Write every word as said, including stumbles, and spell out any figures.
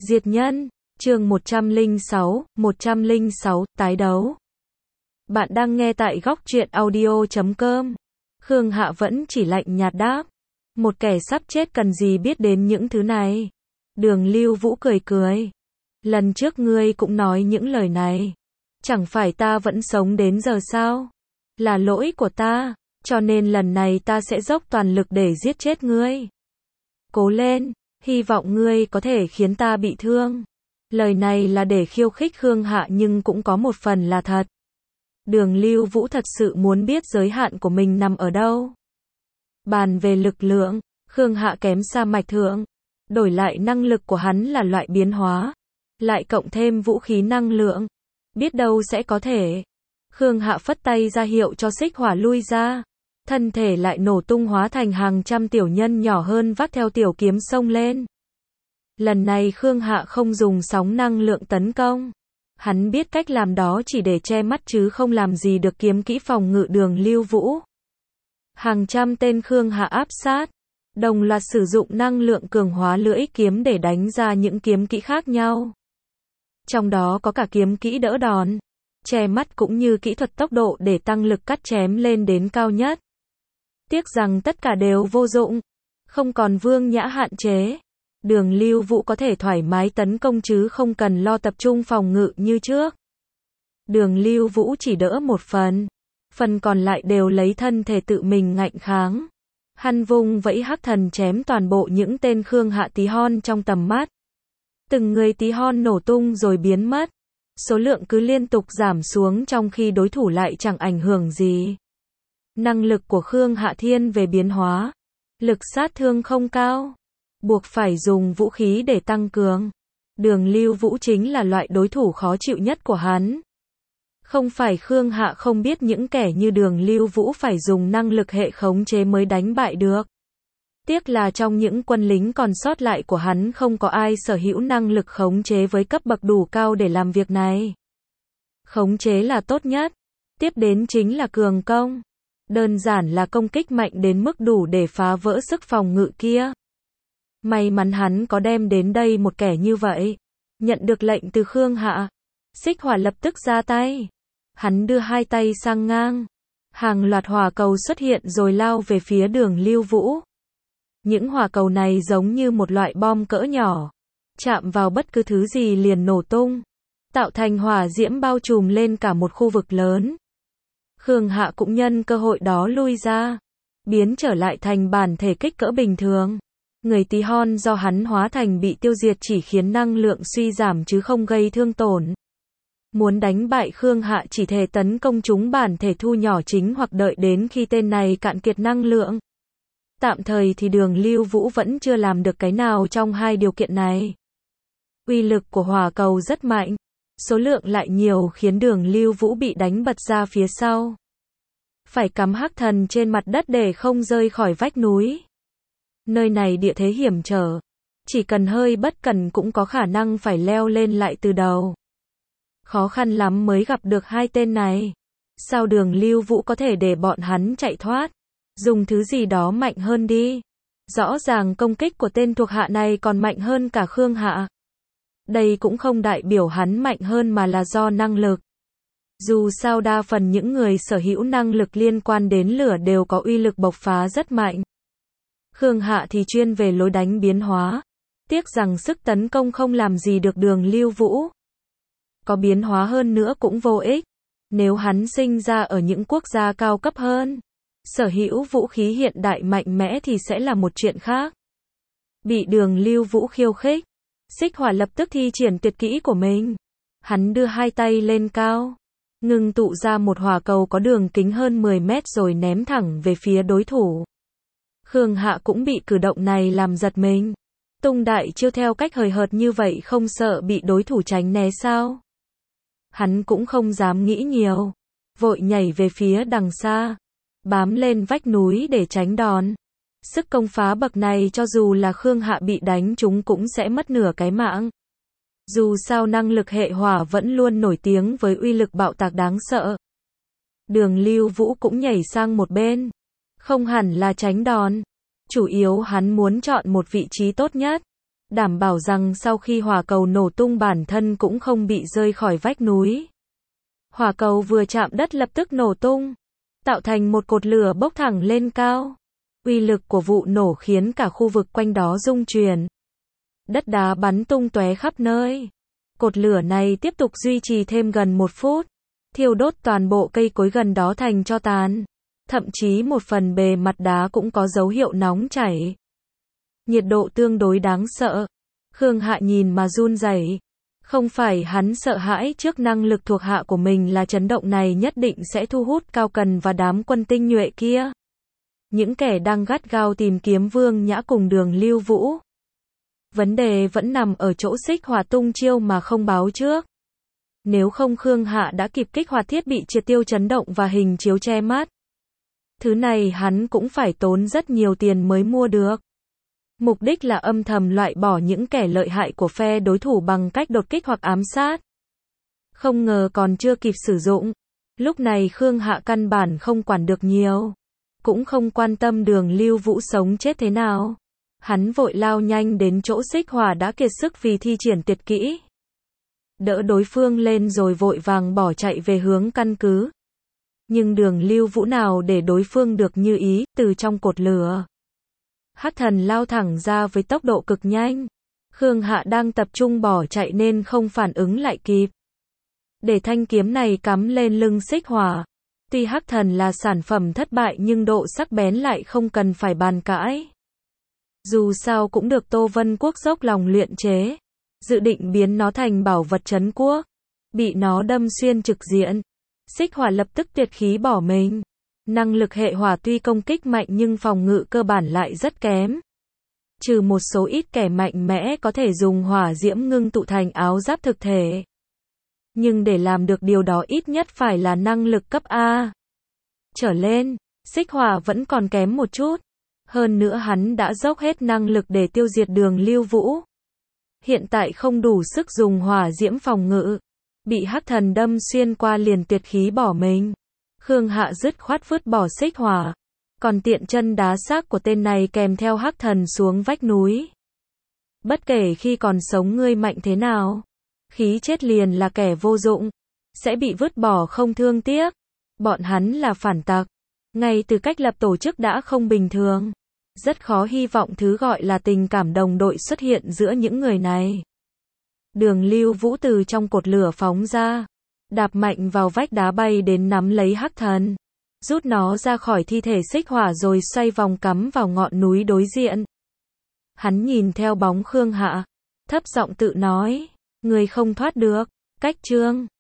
Diệt nhân, chương một trăm lẻ sáu, một trăm lẻ sáu, tái đấu. Bạn đang nghe tại góc truyện audio chấm com. Khương Hạ vẫn chỉ lạnh nhạt đáp. Một kẻ sắp chết cần gì biết đến những thứ này. Đường Lưu Vũ cười cười. Lần trước ngươi cũng nói những lời này. Chẳng phải ta vẫn sống đến giờ sao? Là lỗi của ta, cho nên lần này ta sẽ dốc toàn lực để giết chết ngươi. Cố lên, hy vọng ngươi có thể khiến ta bị thương. Lời này là để khiêu khích Khương Hạ nhưng cũng có một phần là thật. Đường Lưu Vũ thật sự muốn biết giới hạn của mình nằm ở đâu. Bàn về lực lượng, Khương Hạ kém xa Mạch Thượng. Đổi lại năng lực của hắn là loại biến hóa. Lại cộng thêm vũ khí năng lượng. Biết đâu sẽ có thể. Khương Hạ phất tay ra hiệu cho Xích Hỏa lui ra. Thân thể lại nổ tung hóa thành hàng trăm tiểu nhân nhỏ hơn vác theo tiểu kiếm xông lên. Lần này Khương Hạ không dùng sóng năng lượng tấn công. Hắn biết cách làm đó chỉ để che mắt chứ không làm gì được kiếm kỹ phòng ngự Đường Lưu Vũ. Hàng trăm tên Khương Hạ áp sát, đồng loạt sử dụng năng lượng cường hóa lưỡi kiếm để đánh ra những kiếm kỹ khác nhau. Trong đó có cả kiếm kỹ đỡ đòn, che mắt cũng như kỹ thuật tốc độ để tăng lực cắt chém lên đến cao nhất. Tiếc rằng tất cả đều vô dụng, không còn Vương Nhã hạn chế. Đường Lưu Vũ có thể thoải mái tấn công chứ không cần lo tập trung phòng ngự như trước. Đường Lưu Vũ chỉ đỡ một phần, phần còn lại đều lấy thân thể tự mình ngạnh kháng. Hắn vung vẫy hắc thần chém toàn bộ những tên Khương Hạ tí hon trong tầm mắt. Từng người tí hon nổ tung rồi biến mất. Số lượng cứ liên tục giảm xuống trong khi đối thủ lại chẳng ảnh hưởng gì. Năng lực của Khương Hạ thiên về biến hóa. Lực sát thương không cao. Buộc phải dùng vũ khí để tăng cường. Đường Lưu Vũ chính là loại đối thủ khó chịu nhất của hắn. Không phải Khương Hạ không biết những kẻ như Đường Lưu Vũ phải dùng năng lực hệ khống chế mới đánh bại được. Tiếc là trong những quân lính còn sót lại của hắn không có ai sở hữu năng lực khống chế với cấp bậc đủ cao để làm việc này. Khống chế là tốt nhất. Tiếp đến chính là cường công. Đơn giản là công kích mạnh đến mức đủ để phá vỡ sức phòng ngự kia. May mắn hắn có đem đến đây một kẻ như vậy. Nhận được lệnh từ Khương Hạ, Xích Hỏa lập tức ra tay. Hắn đưa hai tay sang ngang. Hàng loạt hỏa cầu xuất hiện rồi lao về phía Đường Lưu Vũ. Những hỏa cầu này giống như một loại bom cỡ nhỏ. Chạm vào bất cứ thứ gì liền nổ tung. Tạo thành hỏa diễm bao trùm lên cả một khu vực lớn. Khương Hạ cũng nhân cơ hội đó lui ra. Biến trở lại thành bản thể kích cỡ bình thường. Người tí hon do hắn hóa thành bị tiêu diệt chỉ khiến năng lượng suy giảm chứ không gây thương tổn. Muốn đánh bại Khương Hạ chỉ thể tấn công chúng bản thể thu nhỏ chính hoặc đợi đến khi tên này cạn kiệt năng lượng. Tạm thời thì Đường Lưu Vũ vẫn chưa làm được cái nào trong hai điều kiện này. Uy lực của hỏa cầu rất mạnh, số lượng lại nhiều khiến Đường Lưu Vũ bị đánh bật ra phía sau. Phải cắm hắc thần trên mặt đất để không rơi khỏi vách núi. Nơi này địa thế hiểm trở, chỉ cần hơi bất cẩn cũng có khả năng phải leo lên lại từ đầu. Khó khăn lắm mới gặp được hai tên này. Sao Đường Lưu Vũ có thể để bọn hắn chạy thoát? Dùng thứ gì đó mạnh hơn đi. Rõ ràng công kích của tên thuộc hạ này còn mạnh hơn cả Khương Hạ. Đây cũng không đại biểu hắn mạnh hơn mà là do năng lực. Dù sao đa phần những người sở hữu năng lực liên quan đến lửa đều có uy lực bộc phá rất mạnh. Khương Hạ thì chuyên về lối đánh biến hóa. Tiếc rằng sức tấn công không làm gì được Đường Lưu Vũ. Có biến hóa hơn nữa cũng vô ích. Nếu hắn sinh ra ở những quốc gia cao cấp hơn, sở hữu vũ khí hiện đại mạnh mẽ thì sẽ là một chuyện khác. Bị Đường Lưu Vũ khiêu khích, Xích Hỏa lập tức thi triển tuyệt kỹ của mình. Hắn đưa hai tay lên cao, ngưng tụ ra một hỏa cầu có đường kính hơn mười mét rồi ném thẳng về phía đối thủ. Khương Hạ cũng bị cử động này làm giật mình. Tung đại chiêu theo cách hời hợt như vậy không sợ bị đối thủ tránh né sao? Hắn cũng không dám nghĩ nhiều, vội nhảy về phía đằng xa, bám lên vách núi để tránh đòn. Sức công phá bậc này cho dù là Khương Hạ bị đánh chúng cũng sẽ mất nửa cái mạng. Dù sao năng lực hệ hỏa vẫn luôn nổi tiếng với uy lực bạo tạc đáng sợ. Đường Lưu Vũ cũng nhảy sang một bên. Không hẳn là tránh đòn. Chủ yếu hắn muốn chọn một vị trí tốt nhất. đảm bảo rằng sau khi hỏa cầu nổ tung bản thân cũng không bị rơi khỏi vách núi. Hỏa cầu vừa chạm đất lập tức nổ tung, tạo thành một cột lửa bốc thẳng lên cao. Uy lực của vụ nổ khiến cả khu vực quanh đó rung chuyển. Đất đá bắn tung tóe khắp nơi. Cột lửa này tiếp tục duy trì thêm gần một phút, thiêu đốt toàn bộ cây cối gần đó thành tro tàn. Thậm chí một phần bề mặt đá cũng có dấu hiệu nóng chảy. Nhiệt độ tương đối đáng sợ. Khương Hạ nhìn mà run rẩy. Không phải hắn sợ hãi trước năng lực thuộc hạ của mình là chấn động này nhất định sẽ thu hút Cao Cần và đám quân tinh nhuệ kia. Những kẻ đang gắt gao tìm kiếm Vương Nhã cùng Đường Lưu Vũ. Vấn đề vẫn nằm ở chỗ xích hỏa tung chiêu mà không báo trước. Nếu không Khương Hạ đã kịp kích hoạt thiết bị triệt tiêu chấn động và hình chiếu che mắt. Thứ này hắn cũng phải tốn rất nhiều tiền mới mua được. Mục đích là âm thầm loại bỏ những kẻ lợi hại của phe đối thủ bằng cách đột kích hoặc ám sát. Không ngờ còn chưa kịp sử dụng. Lúc này Khương Hạ căn bản không quản được nhiều. Cũng không quan tâm Đường Lưu Vũ sống chết thế nào. Hắn vội lao nhanh đến chỗ xích hỏa đã kiệt sức vì thi triển tuyệt kỹ. Đỡ đối phương lên rồi vội vàng bỏ chạy về hướng căn cứ. Nhưng Đường Lưu Vũ nào để đối phương được như ý, từ trong cột lửa. Hắc thần lao thẳng ra với tốc độ cực nhanh. Khương Hạ đang tập trung bỏ chạy nên không phản ứng lại kịp. Để thanh kiếm này cắm lên lưng xích hỏa. Tuy hắc thần là sản phẩm thất bại nhưng độ sắc bén lại không cần phải bàn cãi. Dù sao cũng được Tô Vân Quốc dốc lòng luyện chế. Dự định biến nó thành bảo vật trấn quốc. Bị nó đâm xuyên trực diện. Xích hỏa lập tức tuyệt khí bỏ mình. Năng lực hệ hỏa tuy công kích mạnh nhưng phòng ngự cơ bản lại rất kém. Trừ một số ít kẻ mạnh mẽ có thể dùng hỏa diễm ngưng tụ thành áo giáp thực thể. Nhưng để làm được điều đó ít nhất phải là năng lực cấp A trở lên. Xích hỏa vẫn còn kém một chút. Hơn nữa hắn đã dốc hết năng lực để tiêu diệt Đường Lưu Vũ. Hiện tại không đủ sức dùng hỏa diễm phòng ngự. Bị hắc thần đâm xuyên qua liền tuyệt khí bỏ mình. Khương Hạ dứt khoát vứt bỏ xích hỏa. Còn tiện chân đá xác của tên này kèm theo hắc thần xuống vách núi. Bất kể khi còn sống ngươi mạnh thế nào, khí chết liền là kẻ vô dụng. Sẽ bị vứt bỏ không thương tiếc. Bọn hắn là phản tặc. Ngay từ cách lập tổ chức đã không bình thường. Rất khó hy vọng thứ gọi là tình cảm đồng đội xuất hiện giữa những người này. Đường Lưu Vũ từ trong cột lửa phóng ra. Đạp mạnh vào vách đá bay đến nắm lấy hắc thần. Rút nó ra khỏi thi thể xích hỏa rồi xoay vòng cắm vào ngọn núi đối diện. Hắn nhìn theo bóng Khương Hạ. Thấp giọng tự nói. Người không thoát được. Cách chương.